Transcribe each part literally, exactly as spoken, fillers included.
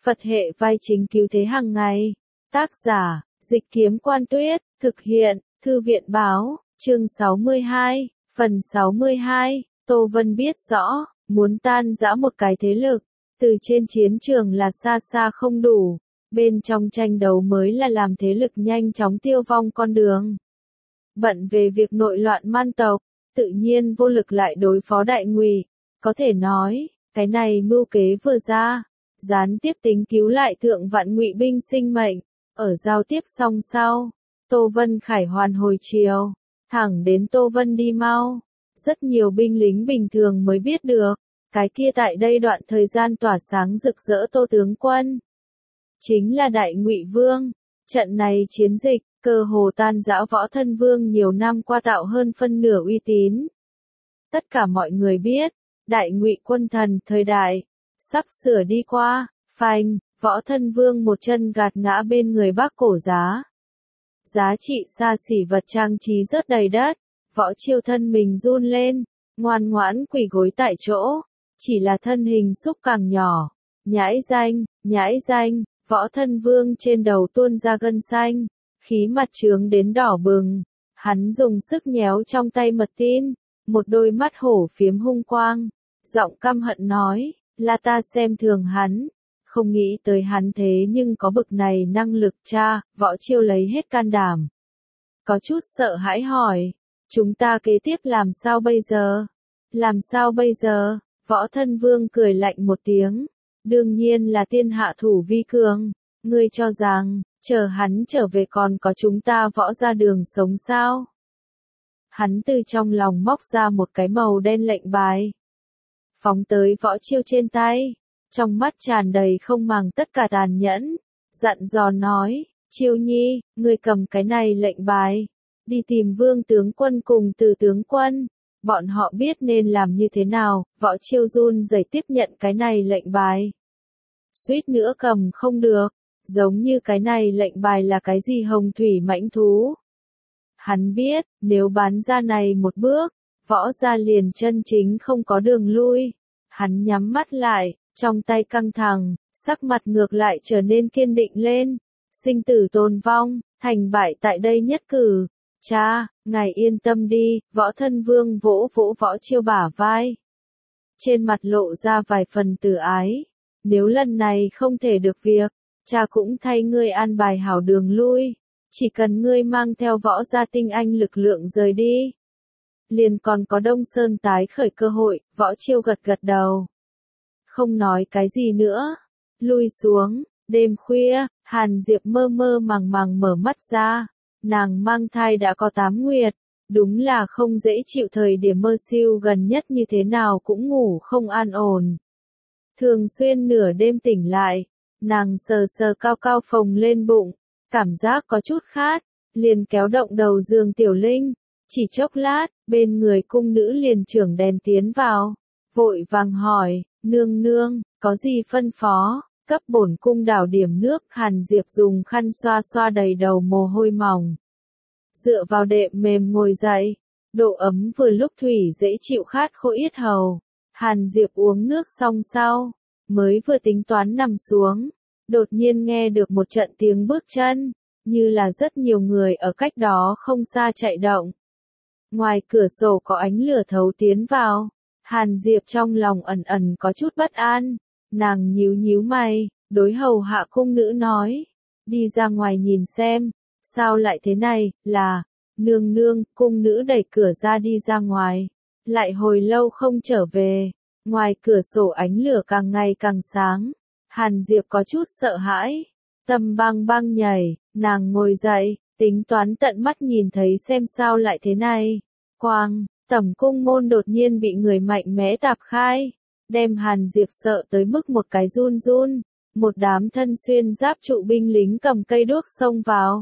Phật hệ vai chính cứu thế hàng ngày. Tác giả, Dịch Kiếm Quan Tuyết, thực hiện, Thư viện Báo, chương sáu mươi hai, phần sáu mươi hai, Tô Vân biết rõ, muốn tan rã một cái thế lực, từ trên chiến trường là xa xa không đủ, bên trong tranh đấu mới là làm thế lực nhanh chóng tiêu vong con đường. Bận về việc nội loạn man tộc, tự nhiên vô lực lại đối phó Đại Ngụy, có thể nói, cái này mưu kế vừa ra, gián tiếp tính cứu lại thượng vạn Ngụy binh sinh mệnh, ở giao tiếp xong sau, Tô Vân khải hoàn hồi chiều, thẳng đến Tô Vân đi mau, rất nhiều binh lính bình thường mới biết được, cái kia tại đây đoạn thời gian tỏa sáng rực rỡ Tô tướng quân, chính là Đại Ngụy Vương. Trận này chiến dịch, cơ hồ tan rã Võ Thân Vương nhiều năm qua tạo hơn phân nửa uy tín. Tất cả mọi người biết, Đại Ngụy quân thần thời đại, sắp sửa đi qua, phanh, Võ Thân Vương một chân gạt ngã bên người Bác Cổ Giá. Giá trị xa xỉ vật trang trí rớt đầy đất, Võ Chiêu thân mình run lên, ngoan ngoãn quỳ gối tại chỗ, chỉ là thân hình xúc càng nhỏ. Nhãi danh, nhãi danh, Võ Thân Vương trên đầu tuôn ra gân xanh, khí mặt trướng đến đỏ bừng, hắn dùng sức nhéo trong tay mật tin, một đôi mắt hổ phiếm hung quang, giọng căm hận nói, là ta xem thường hắn, không nghĩ tới hắn thế nhưng có bực này năng lực. Cha, Võ Chiêu lấy hết can đảm, có chút sợ hãi hỏi, chúng ta kế tiếp làm sao bây giờ? Làm sao bây giờ? Võ Thân Vương cười lạnh một tiếng, đương nhiên là tiên hạ thủ vi cường, ngươi cho rằng, chờ hắn trở về còn có chúng ta Võ ra đường sống sao? Hắn từ trong lòng móc ra một cái màu đen lệnh bài, phóng tới Võ Chiêu trên tay, trong mắt tràn đầy không màng tất cả tàn nhẫn, dặn dò nói, Chiêu nhi, ngươi cầm cái này lệnh bài, đi tìm Vương tướng quân cùng Từ tướng quân, bọn họ biết nên làm như thế nào. Võ Chiêu run rẩy tiếp nhận cái này lệnh bài, suýt nữa cầm không được, giống như cái này lệnh bài là cái gì hồng thủy mãnh thú. Hắn biết, nếu bán ra này một bước, Võ ra liền chân chính không có đường lui. Hắn nhắm mắt lại, trong tay căng thẳng, sắc mặt ngược lại trở nên kiên định lên. Sinh tử tồn vong, thành bại tại đây nhất cử. Cha, ngài yên tâm đi. Võ Thân Vương vỗ vỗ Võ Chiêu bả vai, trên mặt lộ ra vài phần từ ái. Nếu lần này không thể được việc, cha cũng thay ngươi an bài hảo đường lui, chỉ cần ngươi mang theo Võ gia tinh anh lực lượng rời đi, liền còn có Đông Sơn tái khởi cơ hội. Võ Chiêu gật gật đầu, không nói cái gì nữa, lui xuống. Đêm khuya, Hàn Diệp mơ mơ màng màng mở mắt ra, nàng mang thai đã có tám nguyệt, đúng là không dễ chịu. Thời điểm mơ siêu gần nhất như thế nào cũng ngủ không an ổn, thường xuyên nửa đêm tỉnh lại, nàng sờ sờ cao cao phồng lên bụng, cảm giác có chút khát, liền kéo động đầu giường Tiểu Linh, chỉ chốc lát, bên người cung nữ liền trưởng đèn tiến vào, vội vàng hỏi, nương nương, có gì phân phó? Cấp bổn cung đảo điểm nước. Hàn Diệp dùng khăn xoa xoa đầy đầu mồ hôi mỏng, dựa vào đệm mềm ngồi dậy, độ ấm vừa lúc thủy dễ chịu khát khô yết hầu. Hàn Diệp uống nước xong sau, mới vừa tính toán nằm xuống, đột nhiên nghe được một trận tiếng bước chân, như là rất nhiều người ở cách đó không xa chạy động. Ngoài cửa sổ có ánh lửa thấu tiến vào, Hàn Diệp trong lòng ẩn ẩn có chút bất an, nàng nhíu nhíu mày, đối hầu hạ cung nữ nói, đi ra ngoài nhìn xem, sao lại thế này? Là, nương nương. Cung nữ đẩy cửa ra đi ra ngoài, lại hồi lâu không trở về. Ngoài cửa sổ ánh lửa càng ngày càng sáng, Hàn Diệp có chút sợ hãi, tâm bang bang nhảy, nàng ngồi dậy, tính toán tận mắt nhìn thấy xem sao lại thế này. Quang, tẩm cung môn đột nhiên bị người mạnh mẽ tạp khai, đem Hàn Diệp sợ tới mức một cái run run, một đám thân xuyên giáp trụ binh lính cầm cây đuốc xông vào.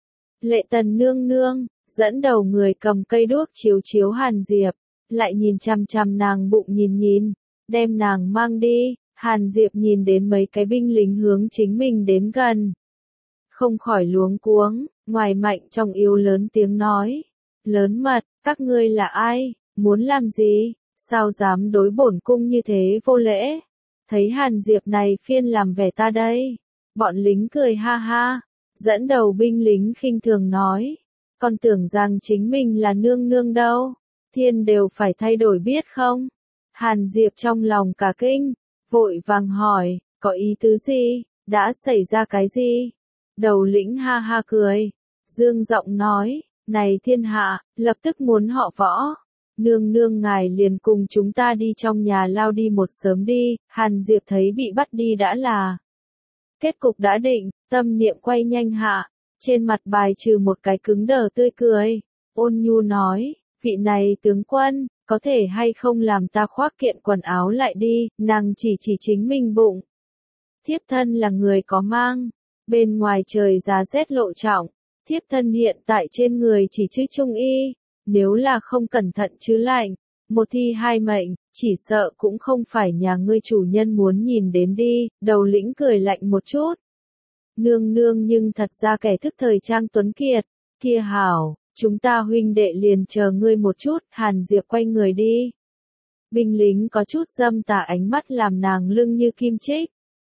Lệ Tần nương nương, dẫn đầu người cầm cây đuốc chiếu chiếu Hàn Diệp, lại nhìn chằm chằm nàng bụng nhìn nhìn, đem nàng mang đi. Hàn Diệp nhìn đến mấy cái binh lính hướng chính mình đến gần, không khỏi luống cuống, ngoài mạnh trong yếu lớn tiếng nói, lớn mật, các ngươi là ai, muốn làm gì, sao dám đối bổn cung như thế vô lễ? Thấy Hàn Diệp này phiên làm vẻ ta đây. Bọn lính cười ha ha. Dẫn đầu binh lính khinh thường nói. Con tưởng rằng chính mình là nương nương đâu. Thiên đều phải thay đổi biết không? Hàn Diệp trong lòng cả kinh. Vội vàng hỏi, có ý tứ gì? Đã xảy ra cái gì? Đầu lĩnh ha ha cười. Dương giọng nói, này thiên hạ, lập tức muốn họ Võ. Nương nương ngài liền cùng chúng ta đi trong nhà lao đi một sớm đi. Hàn Diệp thấy bị bắt đi đã là kết cục đã định, tâm niệm quay nhanh hạ. Trên mặt bài trừ một cái cứng đờ tươi cười. Ôn nhu nói, vị này tướng quân, có thể hay không làm ta khoác kiện quần áo lại đi. Nàng chỉ chỉ chính mình bụng. Thiếp thân là người có mang. Bên ngoài trời giá rét lộ trọng. Thiếp thân hiện tại trên người chỉ chữ trung y. Nếu là không cẩn thận chứ lạnh. Một thi hai mệnh, chỉ sợ cũng không phải nhà ngươi chủ nhân muốn nhìn đến đi. Đầu lĩnh cười lạnh một chút. Nương nương nhưng thật ra kẻ thức thời trang tuấn kiệt. Kia hảo, chúng ta huynh đệ liền chờ ngươi một chút. Hàn Diệp quay người đi. Binh lính có chút dâm tà ánh mắt làm nàng lưng như kim chích.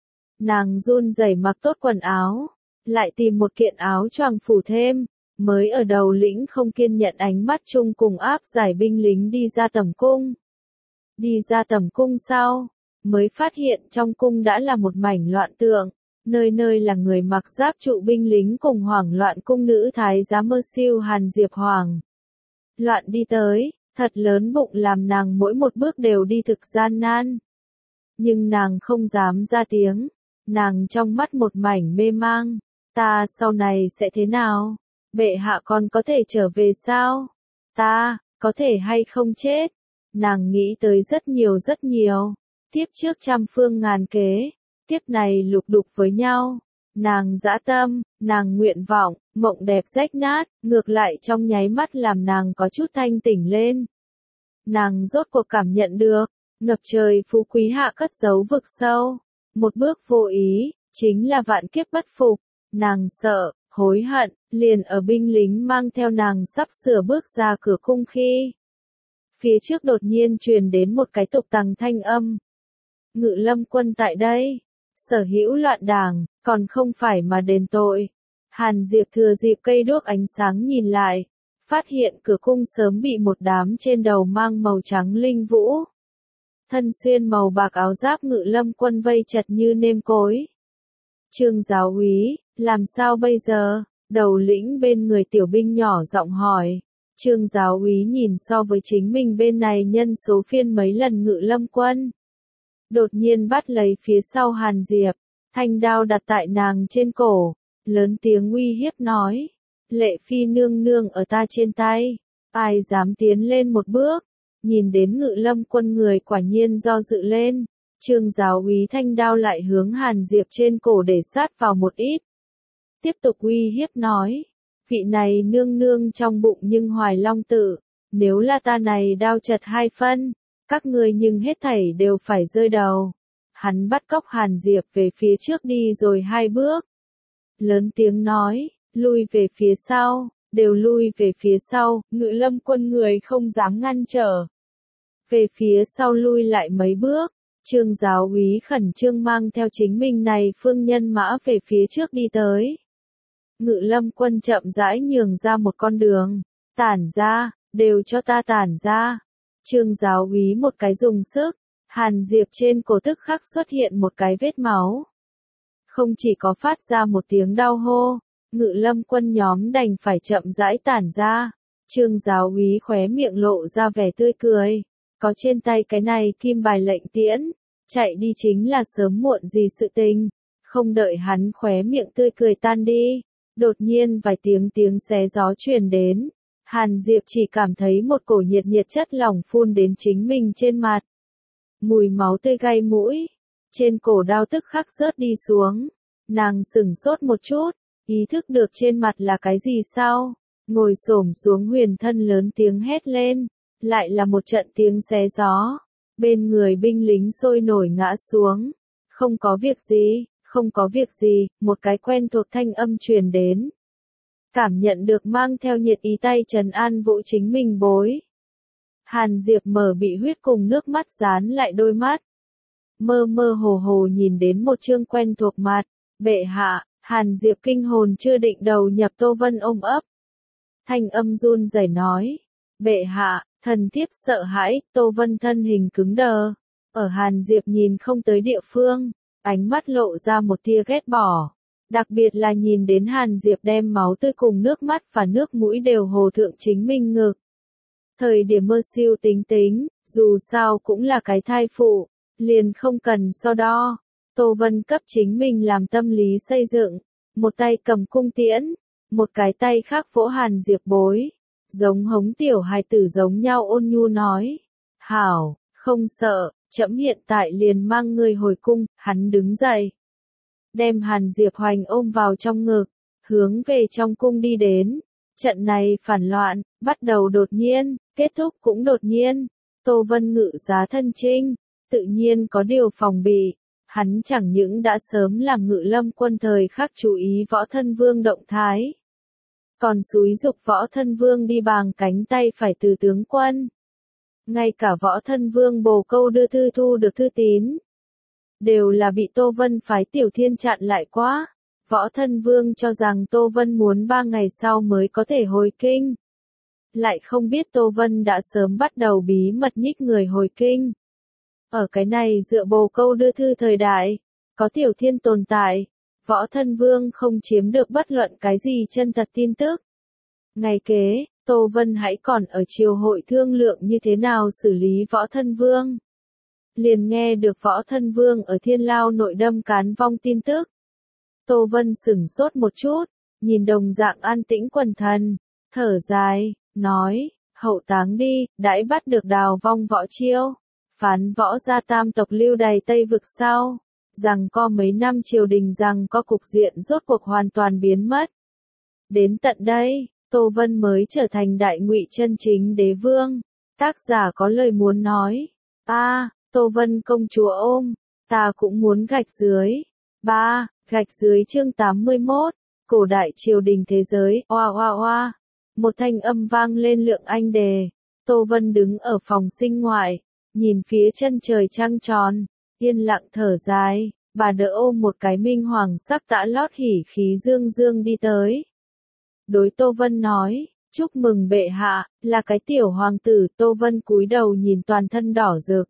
Nàng run rẩy mặc tốt quần áo. Lại tìm một kiện áo choàng phủ thêm. Mới ở đầu lĩnh không kiên nhận ánh mắt chung cùng áp giải binh lính đi ra tầm cung. Đi ra tầm cung sau, mới phát hiện trong cung đã là một mảnh loạn tượng, nơi nơi là người mặc giáp trụ binh lính cùng hoảng loạn cung nữ thái giám mơ siêu Hàn Diệp Hoàng. Loạn đi tới, thật lớn bụng làm nàng mỗi một bước đều đi thực gian nan. Nhưng nàng không dám ra tiếng, nàng trong mắt một mảnh mê mang, ta sau này sẽ thế nào? Bệ hạ con có thể trở về sao? Ta, có thể hay không chết? Nàng nghĩ tới rất nhiều rất nhiều. Tiếp trước trăm phương ngàn kế. Tiếp này lục đục với nhau. Nàng dã tâm, nàng nguyện vọng, mộng đẹp rách nát, ngược lại trong nháy mắt làm nàng có chút thanh tỉnh lên. Nàng rốt cuộc cảm nhận được, ngập trời phú quý hạ cất giấu vực sâu. Một bước vô ý, chính là vạn kiếp bất phục. Nàng sợ, hối hận, liền ở binh lính mang theo nàng sắp sửa bước ra cửa cung khi. Phía trước đột nhiên truyền đến một cái tục tằng thanh âm. Ngự lâm quân tại đây. Sở hữu loạn đảng, còn không phải mà đền tội. Hàn Diệp thừa dịp cây đuốc ánh sáng nhìn lại. Phát hiện cửa cung sớm bị một đám trên đầu mang màu trắng linh vũ. Thân xuyên màu bạc áo giáp ngự lâm quân vây chặt như nêm cối. Trương giáo úy, làm sao bây giờ? Đầu lĩnh bên người tiểu binh nhỏ giọng hỏi. Trương giáo úy nhìn so với chính mình bên này nhân số phiên mấy lần ngự lâm quân. Đột nhiên bắt lấy phía sau Hàn Diệp, thanh đao đặt tại nàng trên cổ, lớn tiếng uy hiếp nói. Lệ phi nương nương ở ta trên tay, ai dám tiến lên một bước? Nhìn đến ngự lâm quân người quả nhiên do dự lên. Trương giáo úy thanh đao lại hướng Hàn Diệp trên cổ để sát vào một ít. Tiếp tục uy hiếp nói, vị này nương nương trong bụng nhưng hoài long tự, nếu là ta này đao chật hai phân, các người nhưng hết thảy đều phải rơi đầu. Hắn bắt cóc Hàn Diệp về phía trước đi rồi hai bước. Lớn tiếng nói, lui về phía sau, đều lui về phía sau, ngự lâm quân người không dám ngăn trở. Về phía sau lui lại mấy bước. Trương giáo úy khẩn trương mang theo chính mình này phương nhân mã về phía trước đi tới. Ngự lâm quân chậm rãi nhường ra một con đường. Tản ra, đều cho ta tản ra. Trương giáo úy một cái dùng sức. Hàn Diệp trên cổ tức khắc xuất hiện một cái vết máu. Không chỉ có phát ra một tiếng đau hô. Ngự lâm quân nhóm đành phải chậm rãi tản ra. Trương giáo úy khóe miệng lộ ra vẻ tươi cười. Có trên tay cái này kim bài lệnh tiễn, chạy đi chính là sớm muộn gì sự tình. Không đợi hắn khóe miệng tươi cười tan đi, đột nhiên vài tiếng tiếng xé gió truyền đến. Hàn Diệp chỉ cảm thấy một cổ nhiệt nhiệt chất lỏng phun đến chính mình trên mặt. Mùi máu tươi gai mũi, trên cổ đao tức khắc rớt đi xuống. Nàng sửng sốt một chút, ý thức được trên mặt là cái gì sao? Ngồi xổm xuống huyền thân lớn tiếng hét lên. Lại là một trận tiếng xé gió. Bên người binh lính sôi nổi ngã xuống. Không có việc gì, không có việc gì, một cái quen thuộc thanh âm truyền đến. Cảm nhận được mang theo nhiệt ý tay trấn an vũ chính mình bối. Hàn Diệp mở bị huyết cùng nước mắt dán lại đôi mắt. mơ mơ hồ hồ nhìn đến một chương quen thuộc mặt. Bệ hạ, Hàn Diệp kinh hồn chưa định đầu nhập Tô Vân ôm ấp. Thanh âm run rẩy nói. Bệ hạ, thần thiếp sợ hãi, Tô Vân thân hình cứng đờ. Ở Hàn Diệp nhìn không tới địa phương, ánh mắt lộ ra một tia ghét bỏ. Đặc biệt là nhìn đến Hàn Diệp đem máu tươi cùng nước mắt và nước mũi đều hồ thượng chính mình ngực. Thời điểm mơ siêu tính tính, dù sao cũng là cái thai phụ, liền không cần so đo. Tô Vân cấp chính mình làm tâm lý xây dựng, một tay cầm cung tiễn, một cái tay khác vỗ Hàn Diệp bối, giống hống tiểu hài tử giống nhau ôn nhu nói. Hảo, không sợ, trẫm hiện tại liền mang người hồi cung. Hắn đứng dậy, đem Hàn Diệp Hoành ôm vào trong ngực, hướng về trong cung đi đến. Trận này phản loạn, bắt đầu đột nhiên, kết thúc cũng đột nhiên. Tô Vân ngự giá thân chinh, tự nhiên có điều phòng bị. Hắn chẳng những đã sớm làm Ngự Lâm quân thời khắc chú ý Võ Thân Vương động thái, còn xúi dục Võ Thân Vương đi bàng cánh tay phải từ tướng quân. Ngay cả Võ Thân Vương bồ câu đưa thư thu được thư tín, đều là bị Tô Vân phái Tiểu Thiên chặn lại quá. Võ Thân Vương cho rằng Tô Vân muốn ba ngày sau mới có thể hồi kinh. Lại không biết Tô Vân đã sớm bắt đầu bí mật nhích người hồi kinh. Ở cái này dựa bồ câu đưa thư thời đại, có Tiểu Thiên tồn tại, Võ Thân Vương không chiếm được bất luận cái gì chân thật tin tức. Ngày kế, Tô Vân hãy còn ở triều hội thương lượng như thế nào xử lý Võ Thân Vương. Liền nghe được Võ Thân Vương ở Thiên Lao nội đâm cán vong tin tức. Tô Vân sửng sốt một chút, nhìn đồng dạng an tĩnh quần thần, thở dài, nói, hậu táng đi, đãi bắt được đào vong Võ Chiêu. Phán Võ gia tam tộc lưu đày Tây vực sau, rằng có mấy năm triều đình rằng có cục diện rốt cuộc hoàn toàn biến mất. Đến tận đây, Tô Vân mới trở thành đại ngụy chân chính đế vương. Tác giả có lời muốn nói. A, Tô Vân công chúa ôm, ta cũng muốn gạch dưới. Ba, gạch dưới chương tám mươi mốt, cổ đại triều đình thế giới, oa oa oa. Một thanh âm vang lên lượng anh đề. Tô Vân đứng ở phòng sinh ngoại, nhìn phía chân trời trăng tròn, yên lặng thở dài, bà đỡ ôm một cái minh hoàng sắc tã lót hỉ khí dương dương đi tới. Đối Tô Vân nói, chúc mừng bệ hạ, là cái tiểu hoàng tử. Tô Vân cúi đầu nhìn toàn thân đỏ rực,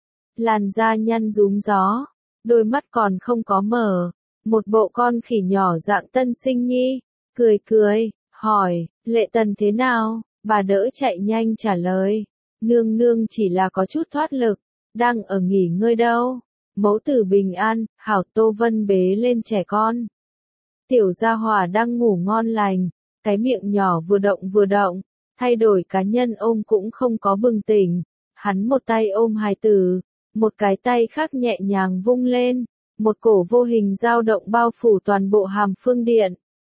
làn da nhăn rúm gió, đôi mắt còn không có mở, một bộ con khỉ nhỏ dạng tân sinh nhi, cười cười, hỏi, Lệ Tần thế nào? Bà đỡ chạy nhanh trả lời, nương nương chỉ là có chút thoát lực, đang ở nghỉ ngơi đâu. Mẫu tử bình an. Hảo. Tô Vân bế lên trẻ con. Tiểu gia hỏa đang ngủ ngon lành, cái miệng nhỏ vừa động vừa động, thay đổi cá nhân ôm cũng không có bừng tỉnh. Hắn một tay ôm hài tử, một cái tay khác nhẹ nhàng vung lên, một cổ vô hình dao động bao phủ toàn bộ Hàm Phương Điện.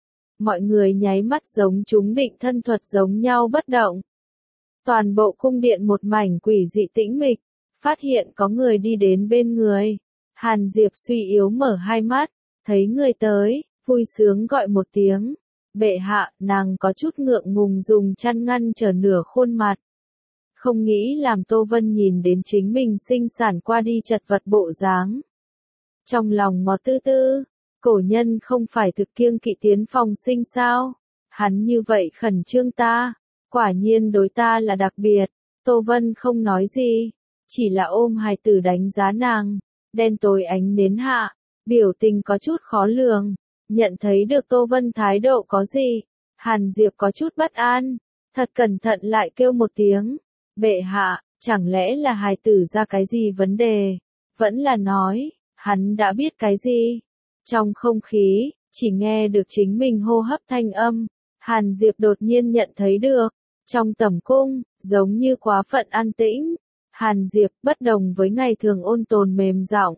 Mọi người nháy mắt giống chúng định thân thuật giống nhau bất động. Toàn bộ cung điện một mảnh quỷ dị tĩnh mịch, phát hiện có người đi đến bên người. Hàn Diệp suy yếu mở hai mắt, thấy người tới, vui sướng gọi một tiếng. Bệ hạ, nàng có chút ngượng ngùng dùng chăn ngăn trở nửa khuôn mặt. Không nghĩ làm Tô Vân nhìn đến chính mình sinh sản qua đi chật vật bộ dáng. Trong lòng ngọt tư tư, cổ nhân không phải thực kiêng kỵ tiến phòng sinh sao? Hắn như vậy khẩn trương ta, quả nhiên đối ta là đặc biệt. Tô Vân không nói gì, chỉ là ôm hài tử đánh giá nàng, đen tối ánh nến hạ, biểu tình có chút khó lường. Nhận thấy được Tô Vân thái độ có gì, Hàn Diệp có chút bất an, thật cẩn thận lại kêu một tiếng. Bệ hạ, chẳng lẽ là hài tử ra cái gì vấn đề? Vẫn là nói, hắn đã biết cái gì? Trong không khí, chỉ nghe được chính mình hô hấp thanh âm, Hàn Diệp đột nhiên nhận thấy được, trong tẩm cung, giống như quá phận an tĩnh. Hàn Diệp bất đồng với ngày thường ôn tồn mềm giọng.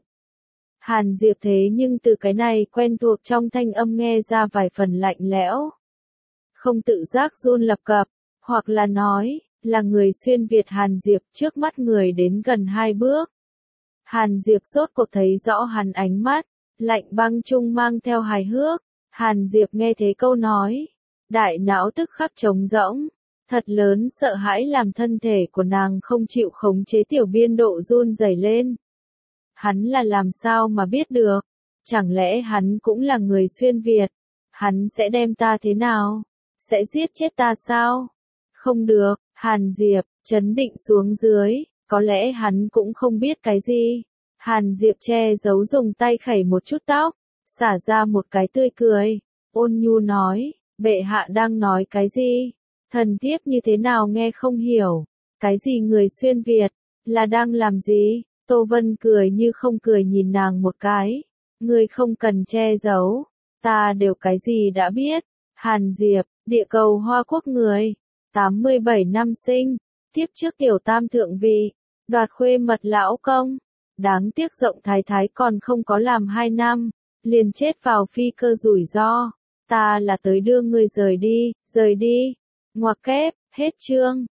Hàn Diệp thế nhưng từ cái này quen thuộc trong thanh âm nghe ra vài phần lạnh lẽo. Không tự giác run lập cập, hoặc là nói, là người xuyên Việt. Hàn Diệp trước mắt người đến gần hai bước. Hàn Diệp rốt cuộc thấy rõ hắn ánh mắt, lạnh băng chung mang theo hài hước. Hàn Diệp nghe thế câu nói, đại não tức khắc trống rỗng, thật lớn sợ hãi làm thân thể của nàng không chịu khống chế tiểu biên độ run rẩy lên. Hắn là làm sao mà biết được? Chẳng lẽ hắn cũng là người xuyên Việt? Hắn sẽ đem ta thế nào? Sẽ giết chết ta sao? Không được, Hàn Diệp, trấn định xuống dưới, có lẽ hắn cũng không biết cái gì. Hàn Diệp che giấu dùng tay khẩy một chút tóc, xả ra một cái tươi cười, ôn nhu nói, bệ hạ đang nói cái gì? Thần thiếp như thế nào nghe không hiểu, cái gì người xuyên Việt, là đang làm gì? Tô Vân cười như không cười nhìn nàng một cái, ngươi không cần che giấu, ta đều cái gì đã biết. Hàn Diệp, địa cầu Hoa Quốc người, tám mươi bảy năm sinh, tiếp trước tiểu tam thượng vị, đoạt khuê mật lão công, đáng tiếc Rộng Thái Thái còn không có làm hai năm, liền chết vào phi cơ rủi ro, ta là tới đưa ngươi rời đi, rời đi, ngoặc kép, hết chương.